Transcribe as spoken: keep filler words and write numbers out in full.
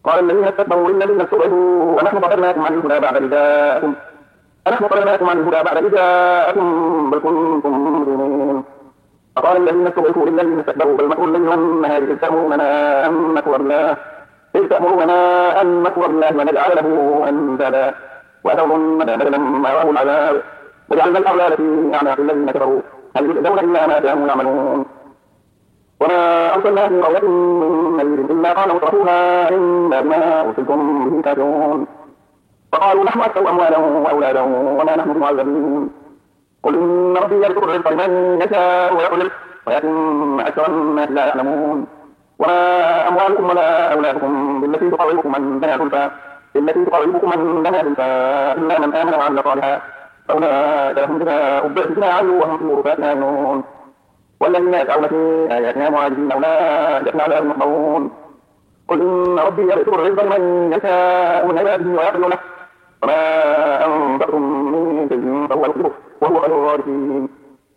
قال الذين استكبروا للذين استضعفوا أنحن ضللناكم عن الهدى بعد إذ جاءكم أنحن ضللناكم عن الهدى بعد إذ جاءكم بل كنتم مجرمين. فقال الذين استضعفوا للذين استكبروا بل مكر الليل والنهار إذ تأمروننا أن نكفر بالله إذ تأمروننا أن نكفر بالله ونجعل له أندادا وأسروا الندامة لما رأوا العذاب وجعلنا الأغلال في أعناق الذين كفروا هل يجزون إلا ما كانوا يعملون. وما أرسلنا في قرية من نذير إلا قال مترفوها إنا بما أرسلتم به كافرون فقالوا نحن أكثر أموالا وأولادا وما نحن بمعذبين. قل إن ربي يبسط الرزق لمن يشاء ويقدر ولكن أكثر الناس لا يعلمون. وما أموالكم ولا أولادكم بالتي تقربكم عندنا زلفى التي تقربكم عندنا زلفى إلا من آمن وعمل صالحا فأولئك لهم جزاء الضعف بما عملوا وهم في الغرفات آمنون. والذين يسعون في آياتنا معاجزين أولئك في عذاب محضرون. قل إن ربي يبسط الرزق لمن يشاء من عباده ويقدر له وما أنفقتم من شيء فهو يخلفه وهو خير الرازقين.